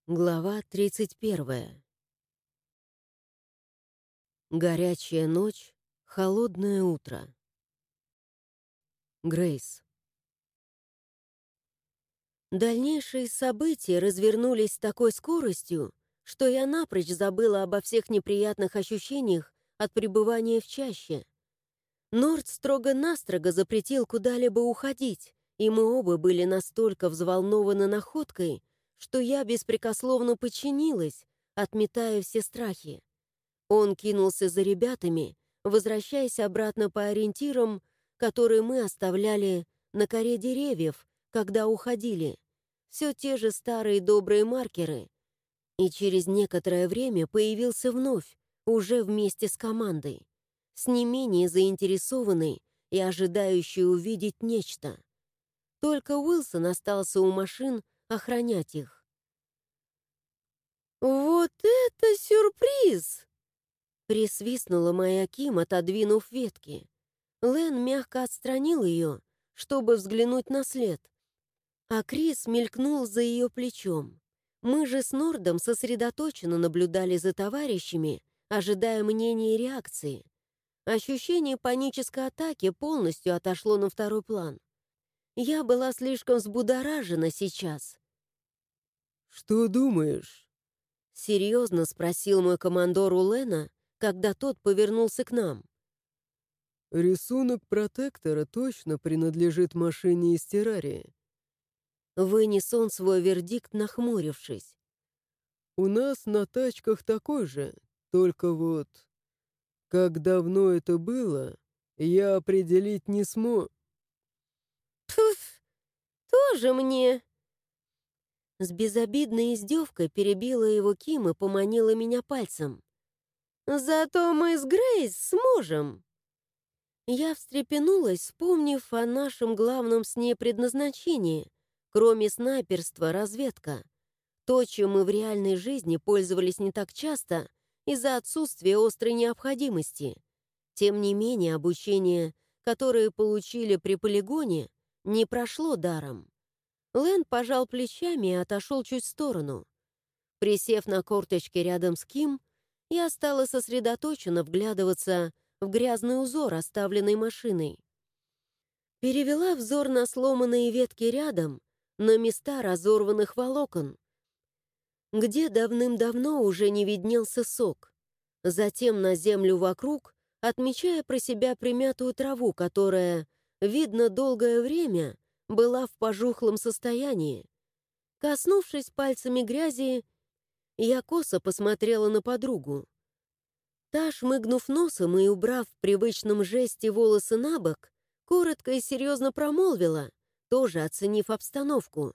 Глава 31. Горячая ночь, холодное утро. Грейс. Дальнейшие события развернулись с такой скоростью, что я напрочь забыла обо всех неприятных ощущениях от пребывания в чаще. Норд строго-настрого запретил куда-либо уходить, и мы оба были настолько взволнованы находкой, что я беспрекословно подчинилась, отметая все страхи. Он кинулся за ребятами, возвращаясь обратно по ориентирам, которые мы оставляли на коре деревьев, когда уходили. Все те же старые добрые маркеры. И через некоторое время появился вновь, уже вместе с командой, с не менее заинтересованной и ожидающей увидеть нечто. Только Уилсон остался у машин охранять их. «Вот это сюрприз!» Присвистнула моя Ким, отодвинув ветки. Лэн мягко отстранил ее, чтобы взглянуть на след, а Крис мелькнул за ее плечом. Мы же с Нордом сосредоточенно наблюдали за товарищами, ожидая мнения и реакции. Ощущение панической атаки полностью отошло на второй план. Я была слишком взбудоражена сейчас. «Что думаешь?» — серьезно спросил мой командор у Лена, когда тот повернулся к нам. «Рисунок протектора точно принадлежит машине из террарии. Вынес он свой вердикт, нахмурившись. У нас на тачках такой же, только вот... Как давно это было, я определить не смог». «Пф, тоже мне!» С безобидной издевкой перебила его Ким и поманила меня пальцем. «Зато мы с Грейс сможем!» Я встрепенулась, вспомнив о нашем главном с ней предназначении, кроме снайперства, разведка. То, чем мы в реальной жизни пользовались не так часто из-за отсутствия острой необходимости. Тем не менее, обучение, которое получили при полигоне, не прошло даром. Лэн пожал плечами и отошел чуть в сторону. Присев на корточки рядом с Ким, я стала сосредоточенно вглядываться в грязный узор, оставленный машиной. Перевела взор на сломанные ветки рядом, на места разорванных волокон, где давным-давно уже не виднелся сок. Затем на землю вокруг, отмечая про себя примятую траву, которая, видно, долгое время была в пожухлом состоянии. Коснувшись пальцами грязи, я косо посмотрела на подругу. Та, шмыгнув носом и убрав в привычном жесте волосы на бок, коротко и серьезно промолвила, тоже оценив обстановку.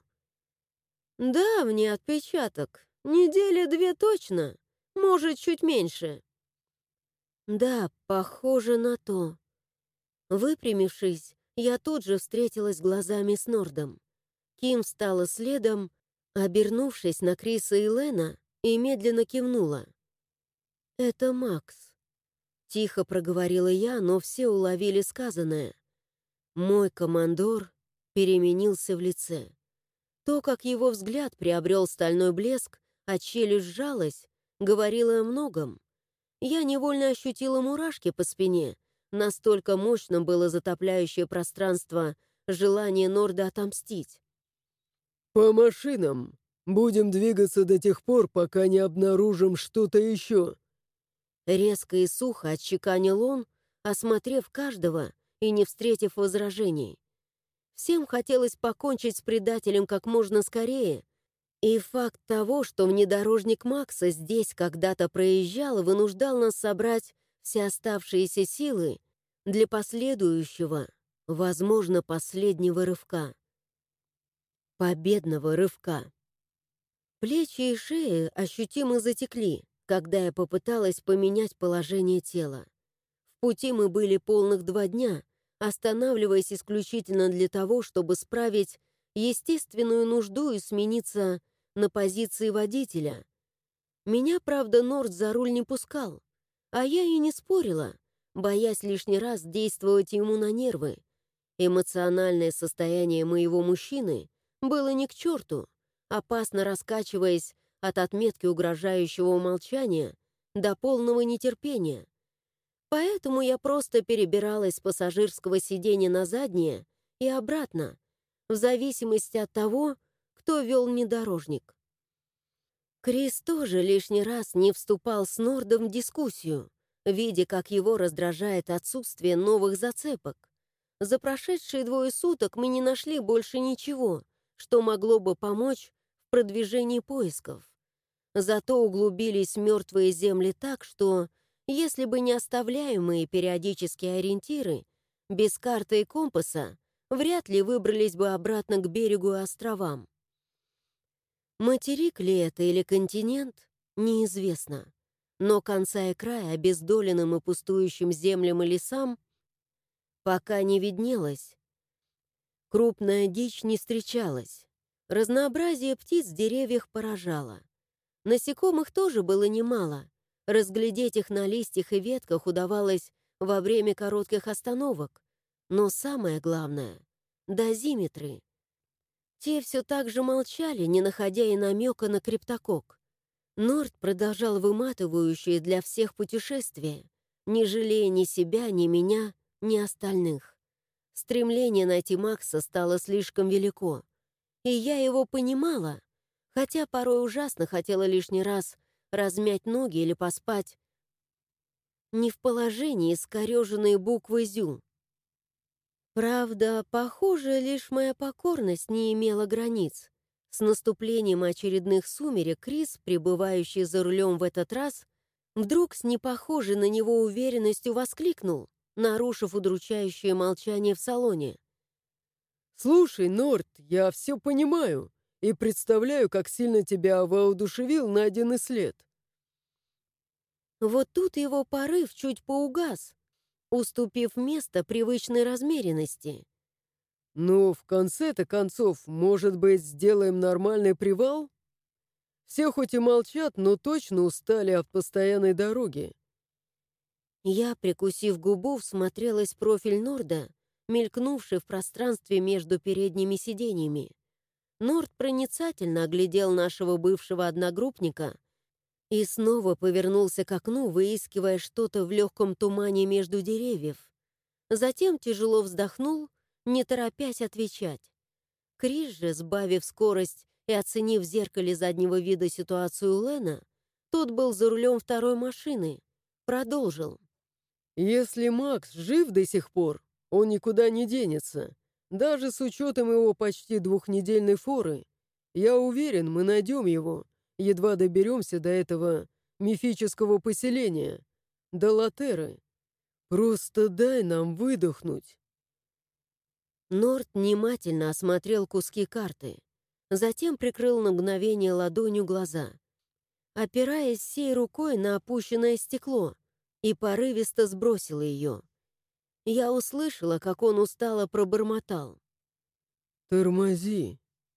«Давний отпечаток. Недели 2 точно. Может, чуть меньше». «Да, похоже на то». Выпрямившись, я тут же встретилась глазами с Нордом. Ким встала следом, обернувшись на Криса и Лена, и медленно кивнула. «Это Макс», — тихо проговорила я, но все уловили сказанное. Мой командор переменился в лице. То, как его взгляд приобрел стальной блеск, а челюсть сжалась, говорило о многом. Я невольно ощутила мурашки по спине, настолько мощно было затопляющее пространство желание Норда отомстить. «По машинам. Будем двигаться до тех пор, пока не обнаружим что-то еще». Резко и сухо отчеканил он, осмотрев каждого и не встретив возражений. Всем хотелось покончить с предателем как можно скорее, и факт того, что внедорожник Макса здесь когда-то проезжал, вынуждал нас собрать все оставшиеся силы для последующего, возможно, последнего рывка. Победного рывка. Плечи и шеи ощутимо затекли, когда я попыталась поменять положение тела. В пути мы были полных 2 дня, останавливаясь исключительно для того, чтобы справить естественную нужду и смениться на позиции водителя. Меня, правда, Норд за руль не пускал, а я и не спорила, боясь лишний раз действовать ему на нервы. Эмоциональное состояние моего мужчины было ни к черту, опасно раскачиваясь от отметки угрожающего умолчания до полного нетерпения. Поэтому я просто перебиралась с пассажирского сиденья на заднее и обратно, в зависимости от того, кто вел внедорожник. Крис тоже лишний раз не вступал с Нордом в дискуссию, видя, как его раздражает отсутствие новых зацепок. За прошедшие 2 суток мы не нашли больше ничего, что могло бы помочь в продвижении поисков. Зато углубились в мертвые земли так, что, если бы не оставляемые периодические ориентиры, без карты и компаса вряд ли выбрались бы обратно к берегу и островам. Материк ли это или континент, неизвестно. Но конца и края обездоленным и пустующим землям и лесам пока не виднелось. Крупная дичь не встречалась. Разнообразие птиц в деревьях поражало. Насекомых тоже было немало. Разглядеть их на листьях и ветках удавалось во время коротких остановок. Но самое главное — дозиметры. Те все так же молчали, не находя и намека на криптокок. Норд продолжал выматывающее для всех путешествие, не жалея ни себя, ни меня, ни остальных. Стремление найти Макса стало слишком велико. И я его понимала, хотя порой ужасно хотела лишний раз размять ноги или поспать не в положении искореженной буквы «зю». Правда, похоже, лишь моя покорность не имела границ. С наступлением очередных сумерек Крис, пребывающий за рулем в этот раз, вдруг с непохожей на него уверенностью воскликнул, нарушив удручающее молчание в салоне. «Слушай, Норд, я все понимаю и представляю, как сильно тебя воодушевил найденный след». Вот тут его порыв чуть поугас, уступив место привычной размеренности. «Ну, в конце-то концов, может быть, сделаем нормальный привал? Все хоть и молчат, но точно устали от постоянной дороги». Я, прикусив губу, всмотрелась в профиль Норда, мелькнувший в пространстве между передними сиденьями. Норд проницательно оглядел нашего бывшего одногруппника и снова повернулся к окну, выискивая что-то в легком тумане между деревьев. Затем тяжело вздохнул, не торопясь отвечать. Крис же, сбавив скорость и оценив в зеркале заднего вида ситуацию Лена, тот был за рулем второй машины, продолжил. «Если Макс жив до сих пор, он никуда не денется. Даже с учетом его почти 2-недельной форы, я уверен, мы найдем его, едва доберемся до этого мифического поселения, до Латеры. Просто дай нам выдохнуть». Норд внимательно осмотрел куски карты, затем прикрыл на мгновение ладонью глаза, опираясь всей рукой на опущенное стекло, и порывисто сбросил ее. Я услышала, как он устало пробормотал. «Тормози».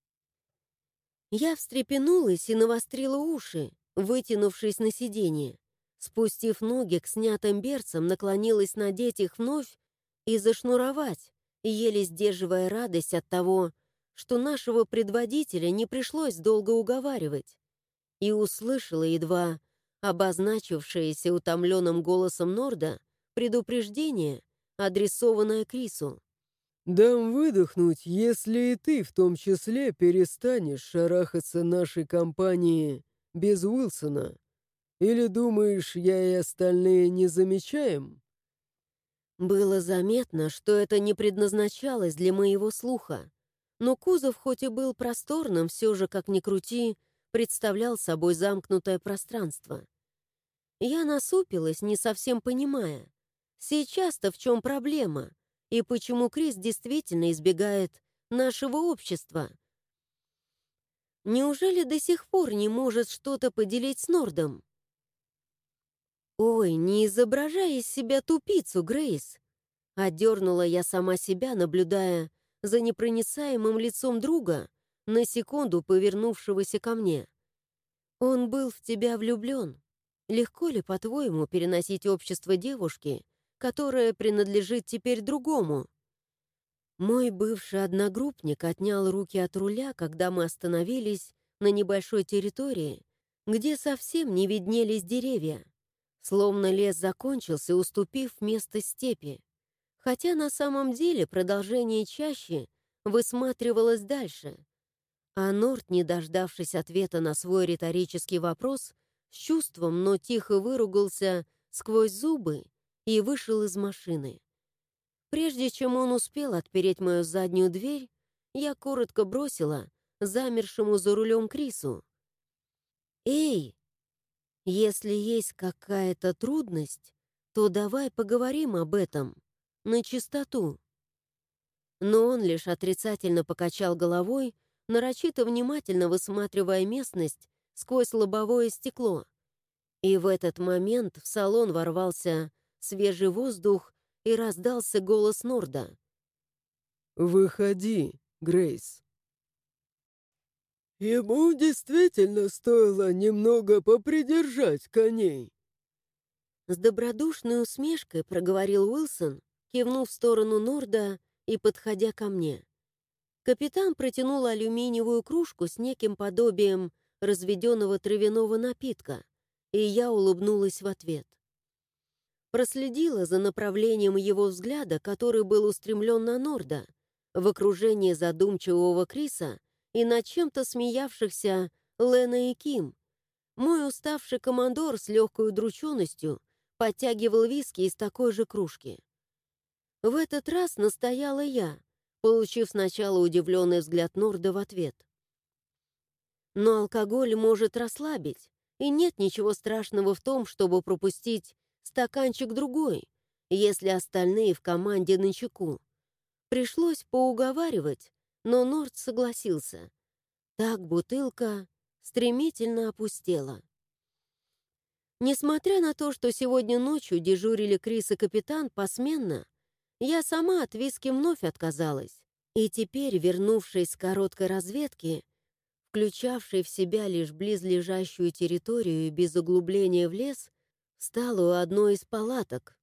Я встрепенулась и навострила уши, вытянувшись на сиденье. Спустив ноги к снятым берцам, наклонилась надеть их вновь и зашнуровать, еле сдерживая радость от того, что нашего предводителя не пришлось долго уговаривать, и услышала едва обозначившееся утомленным голосом Норда предупреждение, адресованное Крису. «Дам выдохнуть, если и ты в том числе перестанешь шарахаться нашей компании без Уилсона. Или думаешь, я и остальные не замечаем?» Было заметно, что это не предназначалось для моего слуха, но кузов, хоть и был просторным, все же, как ни крути, представлял собой замкнутое пространство. Я насупилась, не совсем понимая, сейчас-то в чем проблема, и почему Крис действительно избегает нашего общества. Неужели до сих пор не может что-то поделить с Нордом? «Ой, не изображай из себя тупицу, Грейс!» Одернула я сама себя, наблюдая за непроницаемым лицом друга, на секунду повернувшегося ко мне. «Он был в тебя влюблен. Легко ли, по-твоему, переносить общество девушки, которая принадлежит теперь другому?» Мой бывший одногруппник отнял руки от руля, когда мы остановились на небольшой территории, где совсем не виднелись деревья, словно лес закончился, уступив место степи, хотя на самом деле продолжение чащи высматривалось дальше. А Норт, не дождавшись ответа на свой риторический вопрос, с чувством, но тихо выругался сквозь зубы и вышел из машины. Прежде чем он успел отпереть мою заднюю дверь, я коротко бросила замершему за рулем Крису: «Эй, если есть какая-то трудность, то давай поговорим об этом на чистоту». Но он лишь отрицательно покачал головой, нарочито внимательно высматривая местность сквозь лобовое стекло. И в этот момент в салон ворвался свежий воздух и раздался голос Норда. «Выходи, Грейс». «Ему действительно стоило немного попридержать коней». С добродушной усмешкой проговорил Уилсон, кивнув в сторону Норда и подходя ко мне. Капитан протянул алюминиевую кружку с неким подобием разведенного травяного напитка, и я улыбнулась в ответ. Проследила за направлением его взгляда, который был устремлен на Норда, в окружении задумчивого Криса и над чем-то смеявшихся Лена и Ким. Мой уставший командор с легкой удрученностью подтягивал виски из такой же кружки. В этот раз настояла я, получив сначала удивленный взгляд Норда в ответ. Но алкоголь может расслабить, и нет ничего страшного в том, чтобы пропустить стаканчик другой, если остальные в команде начеку. Пришлось поуговаривать, но Норд согласился. Так бутылка стремительно опустела. Несмотря на то, что сегодня ночью дежурили Крис и капитан посменно, я сама от виски вновь отказалась, и теперь, вернувшись с короткой разведки, включавшей в себя лишь близлежащую территорию и без углубления в лес, встала у одной из палаток.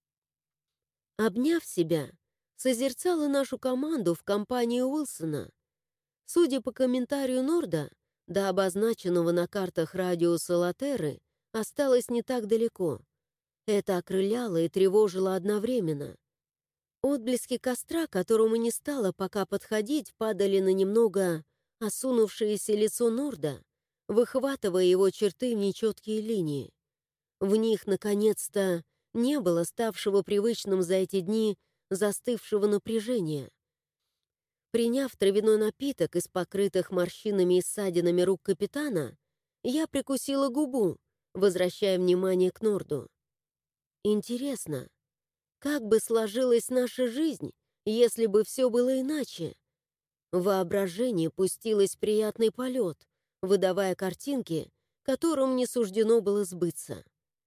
Обняв себя, созерцала нашу команду в компании Уилсона. Судя по комментарию Норда, до обозначенного на картах радиуса Латерры осталось не так далеко. Это окрыляло и тревожило одновременно. Отблески костра, к которому не стало пока подходить, падали на немного осунувшееся лицо Норда, выхватывая его черты в нечеткие линии. В них, наконец-то, не было ставшего привычным за эти дни застывшего напряжения. Приняв травяной напиток из покрытых морщинами и ссадинами рук капитана, я прикусила губу, возвращая внимание к Норду. Интересно, как бы сложилась наша жизнь, если бы все было иначе? Воображение пустилось в приятный полет, выдавая картинки, которым не суждено было сбыться.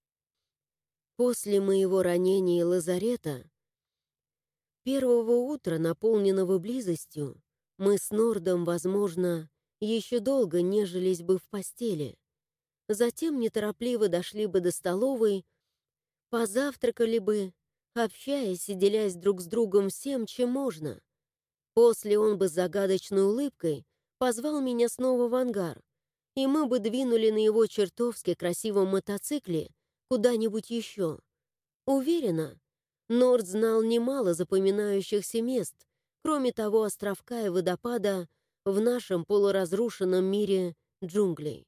После моего ранения и лазарета, первого утра, наполненного близостью, мы с Нордом, возможно, еще долго нежились бы в постели. Затем неторопливо дошли бы до столовой, позавтракали бы, общаясь и делясь друг с другом всем, чем можно. После он бы с загадочной улыбкой позвал меня снова в ангар, и мы бы двинули на его чертовски красивом мотоцикле куда-нибудь еще. Уверена, Норд знал немало запоминающихся мест, кроме того островка и водопада в нашем полуразрушенном мире джунглей.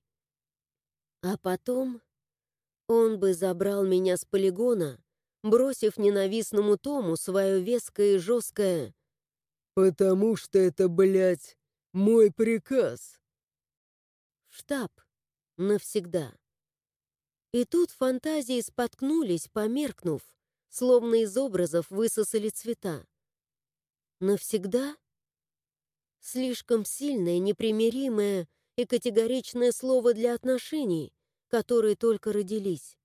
А потом он бы забрал меня с полигона, бросив ненавистному Тому свое веское и жесткое «Потому что это, блядь, мой приказ». в штаб навсегда. И тут фантазии споткнулись, померкнув, словно из образов высосали цвета. Навсегда? Слишком сильное, непримиримое и категоричное слово для отношений, которые только родились.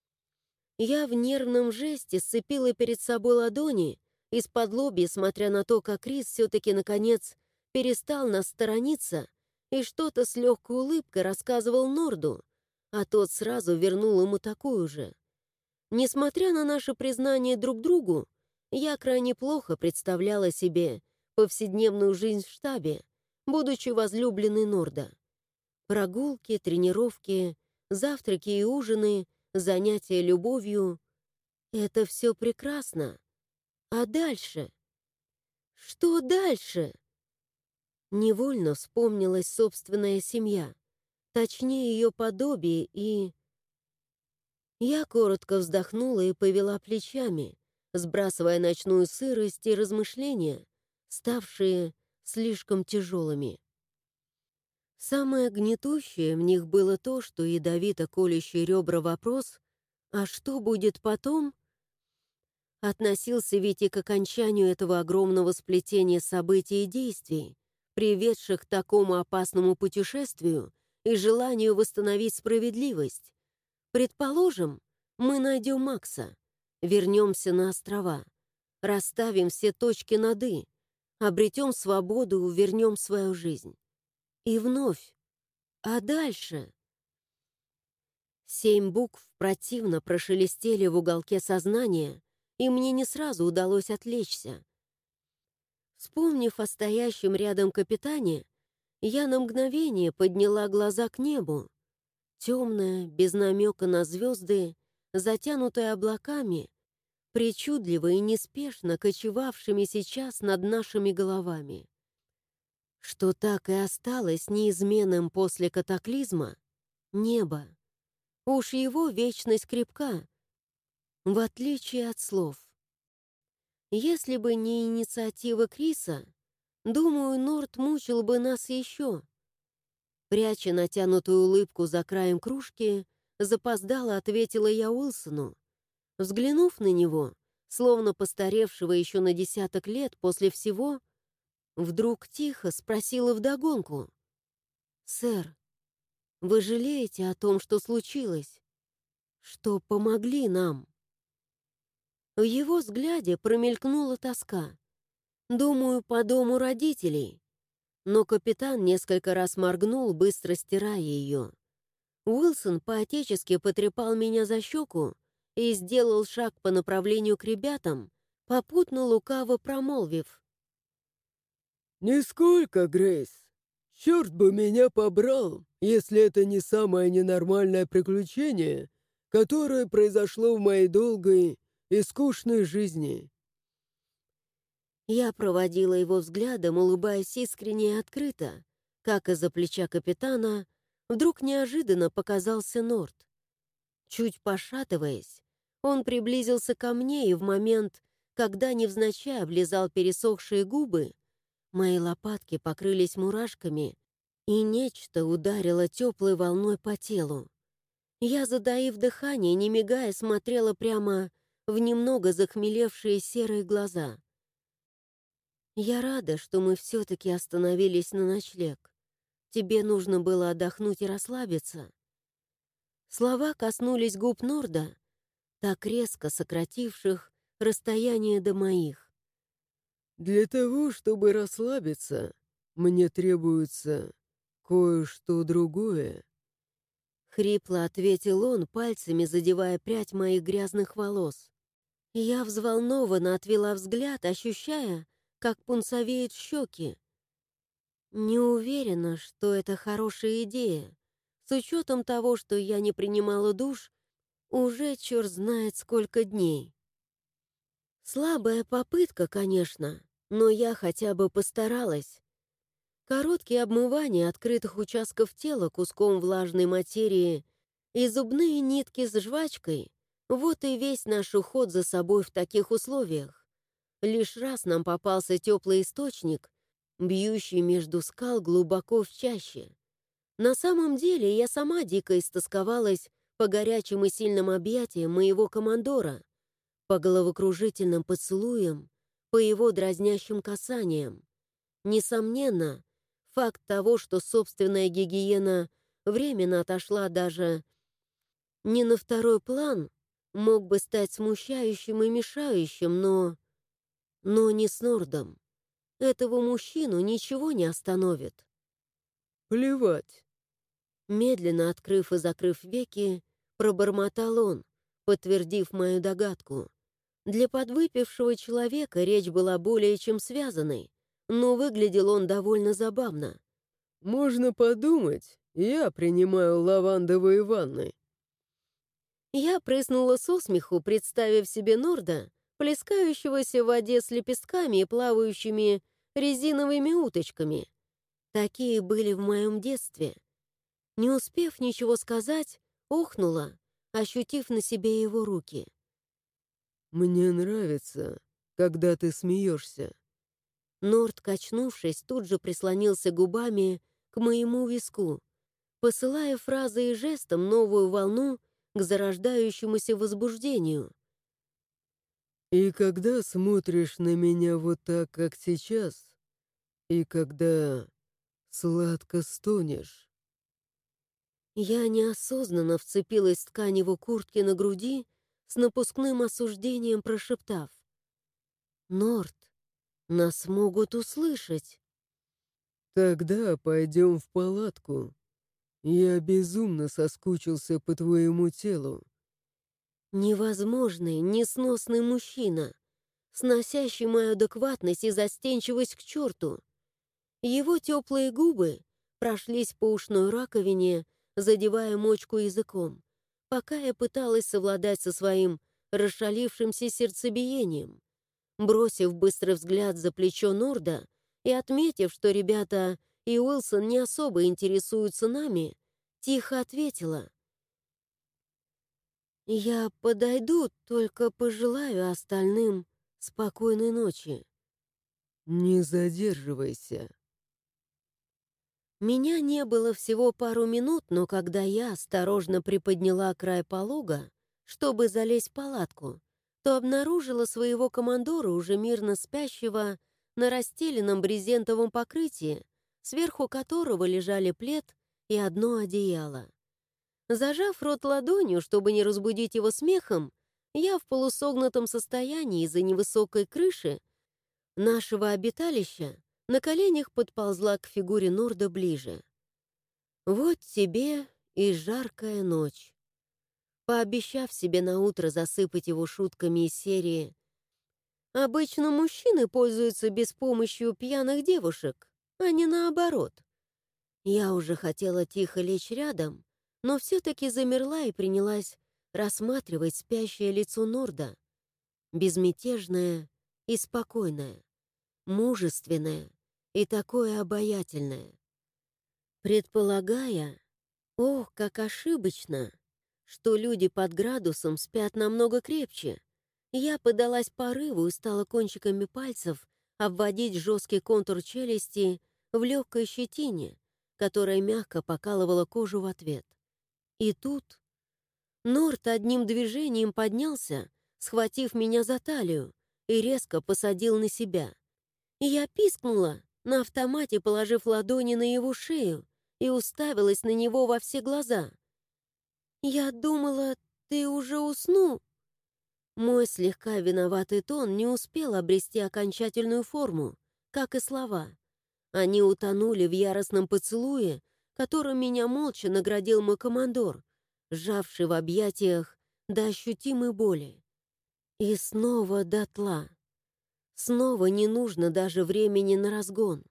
Я в нервном жесте сцепила перед собой ладони, из-под-лобья, смотря на то, как Крис все-таки, наконец, перестал нас сторониться и что-то с легкой улыбкой рассказывал Норду, а тот сразу вернул ему такую же. Несмотря на наше признание друг другу, я крайне плохо представляла себе повседневную жизнь в штабе, будучи возлюбленной Норда. Прогулки, тренировки, завтраки и ужины, занятия любовью — это все прекрасно. А дальше? Что дальше? Невольно вспомнилась собственная семья, точнее ее подобие, и... Я коротко вздохнула и повела плечами, сбрасывая ночную сырость и размышления, ставшие слишком тяжелыми. Самое гнетущее в них было то, что ядовито колющий ребра вопрос «А что будет потом?» относился ведь и к окончанию этого огромного сплетения событий и действий, приведших к такому опасному путешествию и желанию восстановить справедливость. Предположим, мы найдем Макса, вернемся на острова, расставим все точки над «и», обретем свободу, вернем свою жизнь. И вновь. А дальше? 7 букв противно прошелестели в уголке сознания, и мне не сразу удалось отвлечься. Вспомнив о стоящем рядом капитане, я на мгновение подняла глаза к небу. Темное, без намека на звезды, затянутое облаками, причудливо и неспешно кочевавшими сейчас над нашими головами. Что так и осталось неизменным после катаклизма — небо. Уж его вечность крепка, в отличие от слов. Если бы не инициатива Криса, думаю, Норт мучил бы нас еще. Пряча натянутую улыбку за краем кружки, запоздало ответила я Уилсону. Взглянув на него, словно постаревшего еще на 10 лет после всего, вдруг тихо спросила вдогонку: «Сэр, вы жалеете о том, что случилось? Что помогли нам?» В его взгляде промелькнула тоска. Думаю, по дому родителей. Но капитан несколько раз моргнул, быстро стирая ее. Уилсон по-отечески потрепал меня за щеку и сделал шаг по направлению к ребятам, попутно лукаво промолвив: «Нисколько, Грейс. Черт бы меня побрал, если это не самое ненормальное приключение, которое произошло в моей долгой и скучной жизни». Я проводила его взглядом, улыбаясь искренне и открыто, как из-за плеча капитана вдруг неожиданно показался Норт. Чуть пошатываясь, он приблизился ко мне, и в момент, когда невзначай облизал пересохшие губы, мои лопатки покрылись мурашками, и нечто ударило теплой волной по телу. Я, затаив дыхание, не мигая, смотрела прямо в немного захмелевшие серые глаза. «Я рада, что мы все-таки остановились на ночлег. Тебе нужно было отдохнуть и расслабиться». Слова коснулись губ Норда, так резко сокративших расстояние до моих. «Для того, чтобы расслабиться, мне требуется кое-что другое». Хрипло ответил он, пальцами задевая прядь моих грязных волос. Я взволнованно отвела взгляд, ощущая, как пунцовеют щеки. Не уверена, что это хорошая идея, с учетом того, что я не принимала душ уже черт знает сколько дней. Слабая попытка, конечно, но я хотя бы постаралась. Короткие обмывания открытых участков тела куском влажной материи и зубные нитки с жвачкой — вот и весь наш уход за собой в таких условиях. Лишь раз нам попался теплый источник, бьющий между скал глубоко в чаще. На самом деле я сама дико истосковалась по горячим и сильным объятиям моего командора, по головокружительным поцелуям, по его дразнящим касаниям. Несомненно, факт того, что собственная гигиена временно отошла даже не на второй план, мог бы стать смущающим и мешающим, но не с Нордом. Этого мужчину ничего не остановит. «Плевать». Медленно открыв и закрыв веки, пробормотал он, подтвердив мою догадку. Для подвыпившего человека речь была более чем связанной, но выглядел он довольно забавно. «Можно подумать, Я принимаю лавандовые ванны. Я прыснула со смеху, представив себе Норда, плескающегося в воде с лепестками и плавающими резиновыми уточками. Такие были в моем детстве. Не успев ничего сказать, охнула, ощутив на себе его руки. Мне нравится, когда ты смеешься. Норд, качнувшись, тут же прислонился губами к моему виску, посылая фразой и жестом новую волну к зарождающемуся возбуждению. И когда смотришь на меня вот так, как сейчас, и когда сладко стонешь. Я неосознанно вцепилась в ткань его куртки на груди, с напускным осуждением прошептав: «Норд, нас могут услышать». Тогда пойдем в палатку. Я безумно соскучился по твоему телу. Невозможный, несносный мужчина, сносящий мою адекватность и застенчивость к черту. Его теплые губы прошлись по ушной раковине, задевая мочку языком, пока я пыталась совладать со своим расшалившимся сердцебиением. Бросив быстрый взгляд за плечо Норда и отметив, что ребята и Уилсон не особо интересуются нами, тихо ответила: «Я подойду, только пожелаю остальным спокойной ночи». Не задерживайся. Меня не было всего пару минут, но когда я осторожно приподняла край полога, чтобы залезть в палатку, то обнаружила своего командора, уже мирно спящего, на расстеленном брезентовом покрытии, сверху которого лежали плед и одно одеяло. Зажав рот ладонью, чтобы не разбудить его смехом, я в полусогнутом состоянии из-за невысокой крыши нашего обиталища на коленях подползла к фигуре Норда ближе. «Вот тебе и жаркая ночь». Пообещав себе наутро засыпать его шутками из серии «Обычно мужчины пользуются беспомощью пьяных девушек, а не наоборот». Я уже хотела тихо лечь рядом, но все-таки замерла и принялась рассматривать спящее лицо Норда, безмятежное и спокойное, мужественное и такое обаятельное. Предполагая, ох, как ошибочно, что люди под градусом спят намного крепче, я поддалась порыву и стала кончиками пальцев обводить жесткий контур челюсти в легкой щетине, которая мягко покалывала кожу в ответ. И тут Норд одним движением поднялся, схватив меня за талию, и резко посадил на себя. Я пискнула, на автомате положив ладони на его шею, и уставилась на него во все глаза. «Я думала, ты уже уснул». Мой слегка виноватый тон не успел обрести окончательную форму, как и слова. Они утонули в яростном поцелуе, которым меня молча наградил мой командор, сжавший в объятиях до ощутимой боли. И снова дотла. Снова не нужно даже времени на разгон.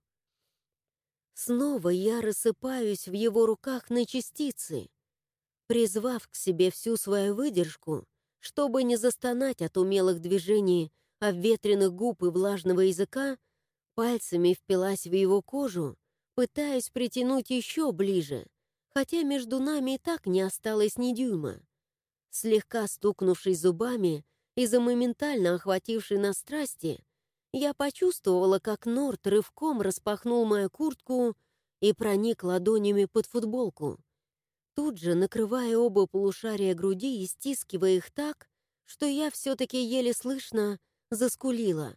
Снова я рассыпаюсь в его руках на частицы, призвав к себе всю свою выдержку, чтобы не застонать от умелых движений обветренных губ и влажного языка, пальцами впилась в его кожу, пытаясь притянуть еще ближе, хотя между нами и так не осталось ни дюйма. Слегка стукнувшись зубами из-за моментально охватившей нас страсти, я почувствовала, как Норд рывком распахнул мою куртку и проник ладонями под футболку, тут же накрывая оба полушария груди и стискивая их так, что я все-таки еле слышно заскулила.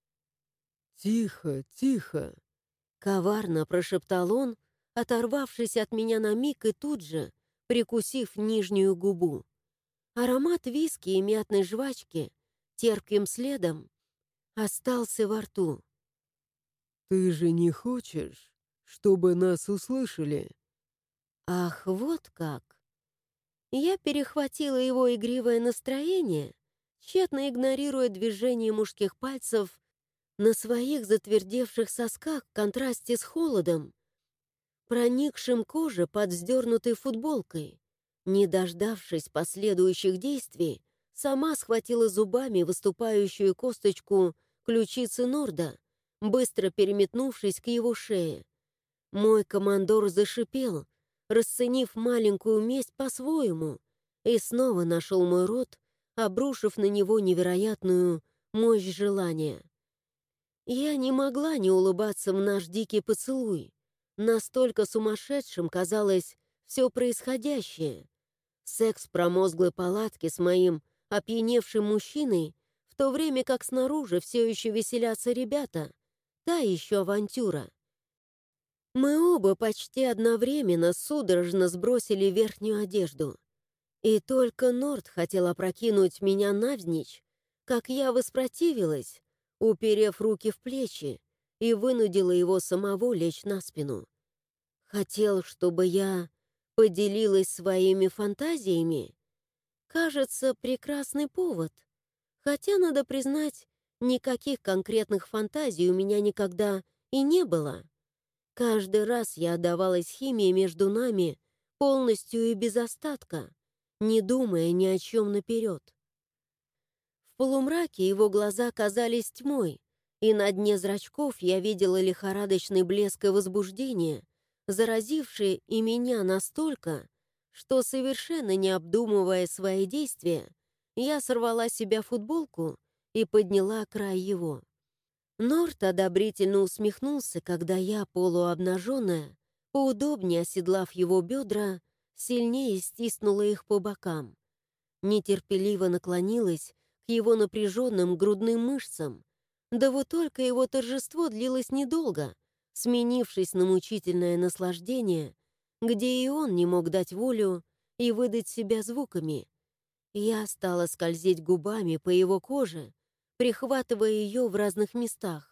«Тихо, тихо!» — коварно прошептал он, оторвавшись от меня на миг и тут же прикусив нижнюю губу. Аромат виски и мятной жвачки терпким следом остался во рту. «Ты же не хочешь, чтобы нас услышали?» Ах, вот как! Я перехватила его игривое настроение, тщетно игнорируя движение мужских пальцев на своих затвердевших сосках в контрасте с холодом, проникшим коже под вздернутой футболкой. Не дождавшись последующих действий, сама схватила зубами выступающую косточку ключицы Норда, быстро переметнувшись к его шее. Мой командор зашипел, расценив маленькую месть по-своему, и снова нашел мой рот, обрушив на него невероятную мощь желания. Я не могла не улыбаться в наш дикий поцелуй. Настолько сумасшедшим казалось все происходящее. Секс в промозглой палатке с моим опьяневшим мужчиной, в то время как снаружи все еще веселятся ребята. Та еще авантюра. Мы оба почти одновременно судорожно сбросили верхнюю одежду. И только Норд хотел опрокинуть меня навзничь, как я воспротивилась, уперев руки в плечи, и вынудила его самого лечь на спину. Хотел, чтобы я поделилась своими фантазиями. Кажется, прекрасный повод. Хотя, надо признать, никаких конкретных фантазий у меня никогда и не было. Каждый раз я отдавалась химии между нами полностью и без остатка, не думая ни о чем наперед. В полумраке его глаза казались тьмой, и на дне зрачков я видела лихорадочный блеск и возбуждение, заразившие и меня настолько, что, совершенно не обдумывая свои действия, я сорвала с себя футболку и подняла край его. Норт одобрительно усмехнулся, когда я, полуобнаженная, поудобнее оседлав его бедра, сильнее стиснула их по бокам. Нетерпеливо наклонилась к его напряженным грудным мышцам. Да вот только его торжество длилось недолго, сменившись на мучительное наслаждение, где и он не мог дать волю и выдать себя звуками. Я стала скользить губами по его коже, прихватывая ее в разных местах.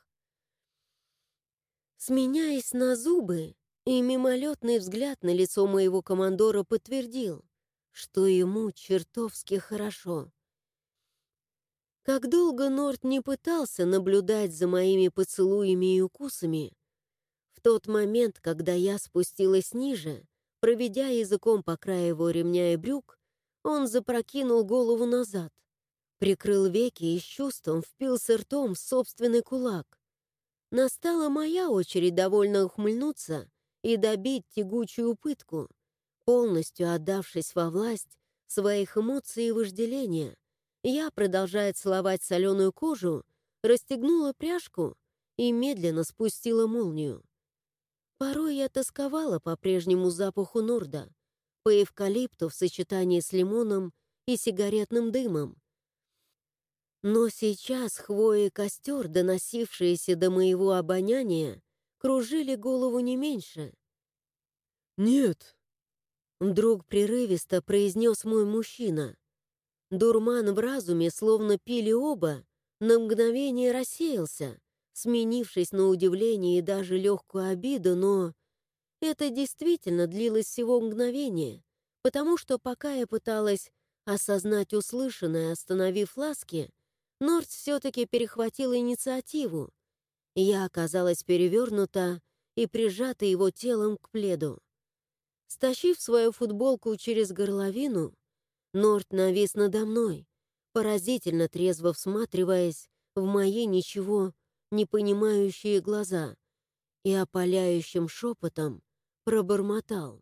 Сменяясь на зубы, и мимолетный взгляд на лицо моего командора подтвердил, что ему чертовски хорошо. Как долго Норт не пытался наблюдать за моими поцелуями и укусами, в тот момент, когда я спустилась ниже, проведя языком по краю его ремня и брюк, он запрокинул голову назад, прикрыл веки и с чувством впился ртом в собственный кулак. Настала моя очередь довольно ухмыльнуться и добить тягучую пытку, полностью отдавшись во власть своих эмоций и вожделения. Я, продолжая целовать соленую кожу, расстегнула пряжку и медленно спустила молнию. Порой я тосковала по прежнему запаху Норда, по эвкалипту в сочетании с лимоном и сигаретным дымом. Но сейчас хвоя и костер, доносившиеся до моего обоняния, кружили голову не меньше. «Нет!» — вдруг прерывисто произнес мой мужчина. Дурман в разуме, словно пили оба, на мгновение рассеялся, сменившись на удивление и даже легкую обиду, но это действительно длилось всего мгновение, потому что пока я пыталась осознать услышанное, остановив ласки, Норд все-таки перехватил инициативу. Я оказалась перевернута и прижата его телом к пледу. Стащив свою футболку через горловину, Норд навис надо мной, поразительно трезво всматриваясь в мои ничего не понимающие глаза, и опаляющим шепотом пробормотал.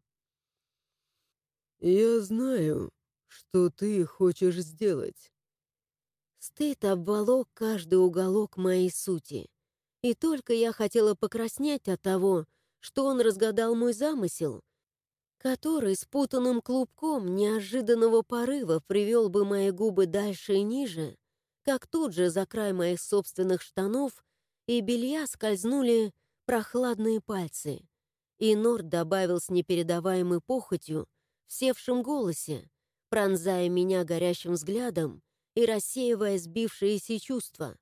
«Я знаю, что ты хочешь сделать». Стыд обволок каждый уголок моей сути. И только я хотела покраснеть от того, что он разгадал мой замысел, который спутанным клубком неожиданного порыва привел бы мои губы дальше и ниже, как тут же за край моих собственных штанов и белья скользнули прохладные пальцы. И Норд добавил с непередаваемой похотью в севшем голосе, пронзая меня горящим взглядом и рассеивая сбившиеся чувства.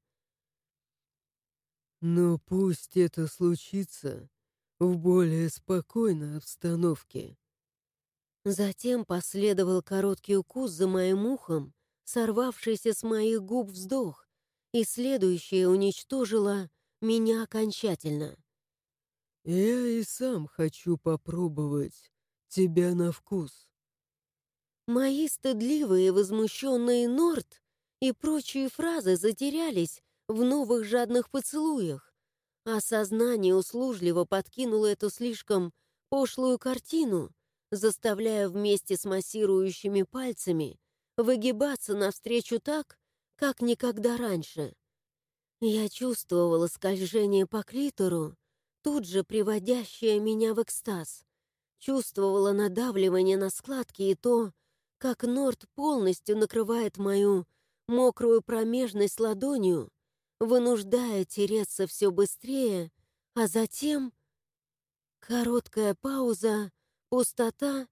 «Но пусть это случится в более спокойной обстановке». Затем последовал короткий укус за моим ухом, сорвавшийся с моих губ вздох, и следующее уничтожило меня окончательно. Я и сам хочу попробовать тебя на вкус. Мои стыдливые, возмущенные Норт и прочие фразы затерялись в новых жадных поцелуях, а сознание услужливо подкинуло эту слишком пошлую картину, заставляя вместе с массирующими пальцами выгибаться навстречу так, как никогда раньше. Я чувствовала скольжение по клитору, тут же приводящее меня в экстаз. Чувствовала надавливание на складки и то, как Норт полностью накрывает мою мокрую промежность ладонью, вынуждая тереться все быстрее, а затем короткая пауза, пустота,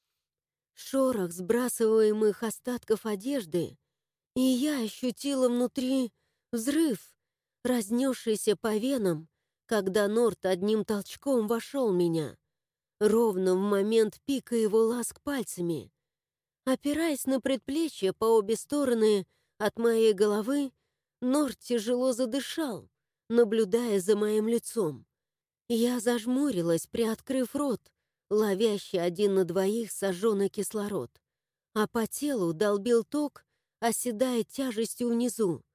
шорох сбрасываемых остатков одежды, и я ощутила внутри взрыв, разнесшийся по венам, когда Норт одним толчком вошел в меня, ровно в момент пика его ласк пальцами. Опираясь на предплечья по обе стороны от моей головы, Норт тяжело задышал, наблюдая за моим лицом. Я зажмурилась, приоткрыв рот, ловящий один на двоих сожженный кислород, а по телу долбил ток, оседая тяжестью внизу.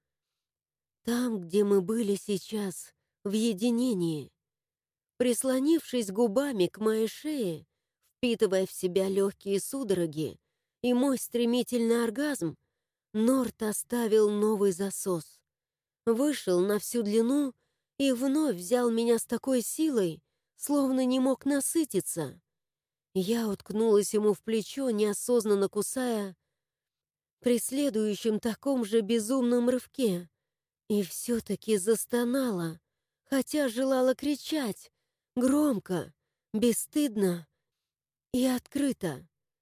Там, где мы были сейчас, в единении. Прислонившись губами к моей шее, впитывая в себя легкие судороги и мой стремительный оргазм, Норт оставил новый засос. Вышел на всю длину и вновь взял меня с такой силой, словно не мог насытиться. Я уткнулась ему в плечо, неосознанно кусая, при следующем таком же безумном рывке, и все-таки застонала, хотя желала кричать, громко, бесстыдно и открыто.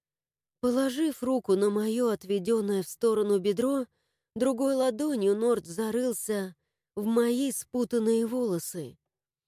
Положив руку на мое отведенное в сторону бедро, другой ладонью Норт зарылся в мои спутанные волосы.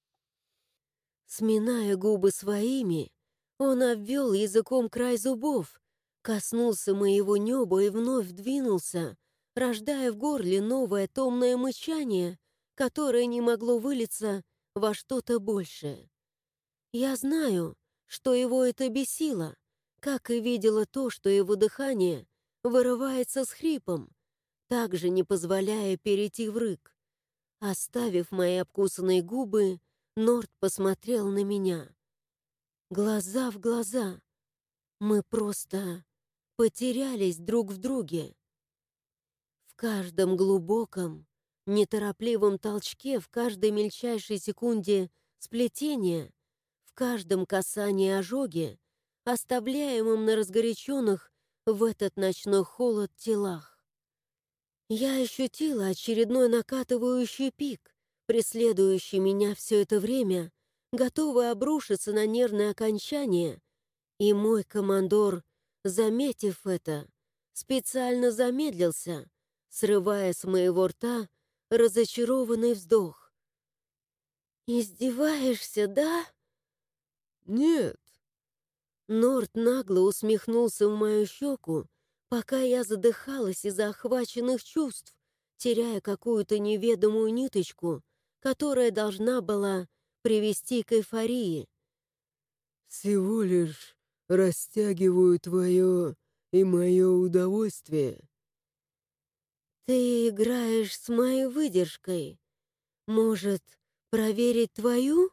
Сминая губы своими, он обвел языком край зубов, коснулся моего неба и вновь двинулся, рождая в горле новое томное мычание, которое не могло вылиться во что-то большее. Я знаю, что его это бесило, как и видела то, что его дыхание вырывается с хрипом, также не позволяя перейти в рык. Оставив мои обкусанные губы, Норт посмотрел на меня. Глаза в глаза. Мы просто потерялись друг в друге. В каждом глубоком, неторопливом толчке, в каждой мельчайшей секунде сплетения, в каждом касании ожоги, оставляемом на разгоряченных в этот ночной холод телах. Я ощутила очередной накатывающий пик, преследующий меня все это время, готовый обрушиться на нервное окончание, и мой командор, заметив это, специально замедлился, срывая с моего рта разочарованный вздох. «Издеваешься, да?» Нет, Норт нагло усмехнулся в мою щеку, пока я задыхалась из-за охваченных чувств, теряя какую-то неведомую ниточку, которая должна была привести к эйфории. всего лишь растягиваю твое и мое удовольствие. «Ты играешь с моей выдержкой. Может, проверить твою?»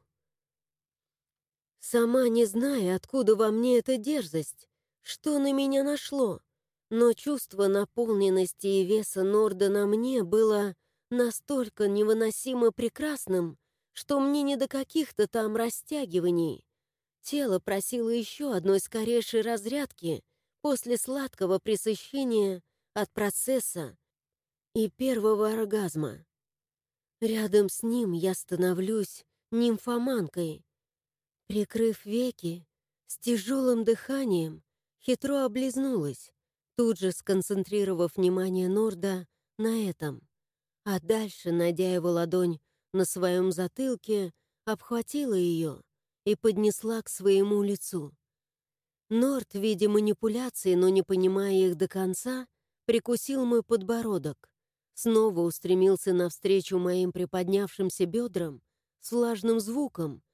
Сама не зная, откуда во мне эта дерзость, что на меня нашло, но чувство наполненности и веса Норда на мне было настолько невыносимо прекрасным, что мне не до каких-то там растягиваний. Тело просило еще одной скорейшей разрядки после сладкого пресыщения от процесса и первого оргазма. Рядом с ним я становлюсь нимфоманкой. Прикрыв веки, с тяжелым дыханием, хитро облизнулась, тут же сконцентрировав внимание Норда на этом. А дальше, найдя его ладонь на своем затылке, обхватила ее и поднесла к своему лицу. Норд, видя манипуляции, но не понимая их до конца, прикусил мой подбородок, снова устремился навстречу моим приподнявшимся бедрам с влажным звуком,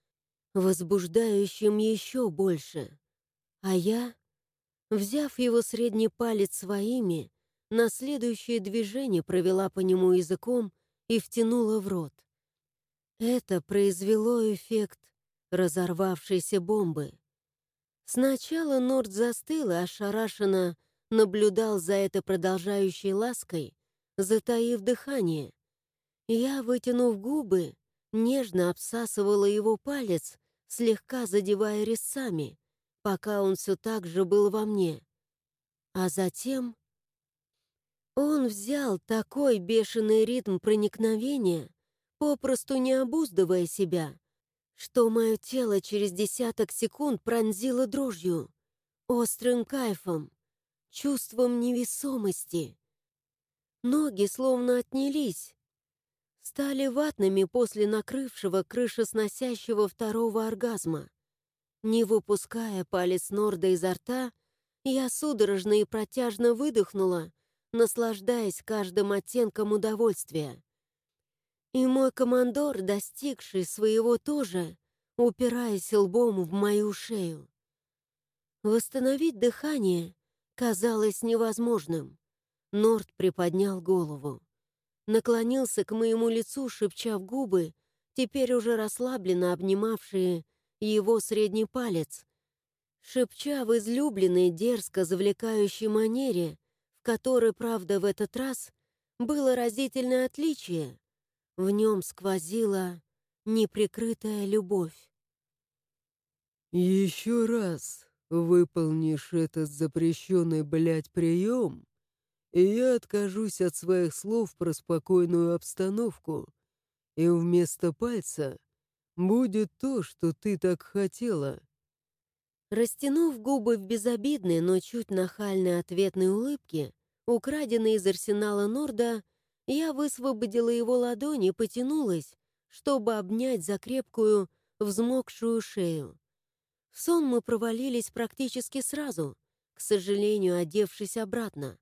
возбуждающим еще больше. А я, взяв его средний палец своими, на следующее движение провела по нему языком и втянула в рот. Это произвело эффект разорвавшейся бомбы. Сначала Норд застыл и ошарашенно наблюдал за этой продолжающей лаской, затаив дыхание. Я, вытянув губы, нежно обсасывала его палец, слегка задевая резцами, пока он все так же был во мне. А затем он взял такой бешеный ритм проникновения, попросту не обуздывая себя, что мое тело через десяток секунд пронзило дрожью, острым кайфом, чувством невесомости. Ноги словно отнялись, стали ватными после накрывшего крышесносящего второго оргазма. Не выпуская палец Норда изо рта, я судорожно и протяжно выдохнула, наслаждаясь каждым оттенком удовольствия. И мой командор, достигший своего тоже, упираясь лбом в мою шею. Восстановить дыхание казалось невозможным. Норд приподнял голову. Наклонился к моему лицу, шепча в губы, теперь уже расслабленно обнимавшие его средний палец, шепча в излюбленной, дерзко завлекающей манере, в которой, правда, в этот раз было разительное отличие. В нем сквозила неприкрытая любовь. «Еще раз выполнишь этот запрещенный, блядь, прием, и я откажусь от своих слов про спокойную обстановку, и вместо пальца будет то, что ты так хотела». Растянув губы в безобидной, но чуть нахальной ответной улыбке, украденной из арсенала Норда, я высвободила его ладони и потянулась, чтобы обнять за крепкую, взмокшую шею. В сон мы провалились практически сразу, к сожалению, одевшись обратно.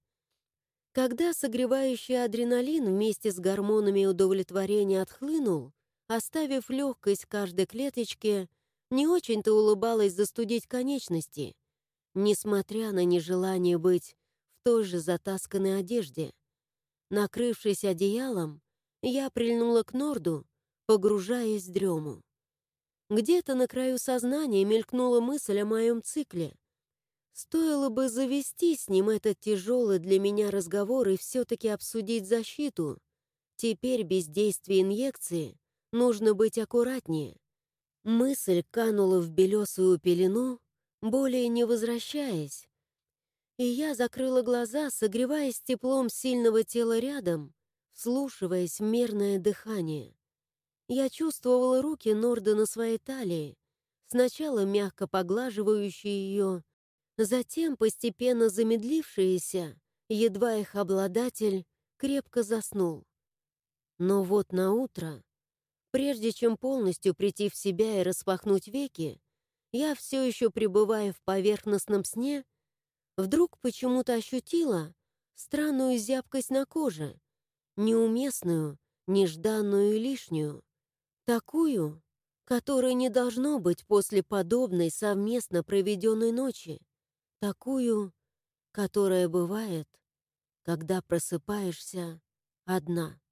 Когда согревающий адреналин вместе с гормонами удовлетворения отхлынул, оставив легкость в каждой клеточке, не очень-то улыбалась застудить конечности, несмотря на нежелание быть в той же затасканной одежде. Накрывшись одеялом, я прильнула к Норду, погружаясь в дрему. Где-то на краю сознания мелькнула мысль о моем цикле. Стоило бы завести с ним этот тяжелый для меня разговор и все-таки обсудить защиту. Теперь без действия инъекции нужно быть аккуратнее. Мысль канула в белесую пелену, более не возвращаясь, и я закрыла глаза, согреваясь теплом сильного тела рядом, вслушиваясь в мерное дыхание. Я чувствовала руки Норда на своей талии, сначала мягко поглаживающие ее, затем постепенно замедлившиеся, едва их обладатель крепко заснул. Но вот наутро, прежде чем полностью прийти в себя и распахнуть веки, я все еще пребывая в поверхностном сне, вдруг почему-то ощутила странную зябкость на коже, неуместную, нежданную и лишнюю, такую, которой не должно быть после подобной совместно проведенной ночи, такую, которая бывает, когда просыпаешься одна.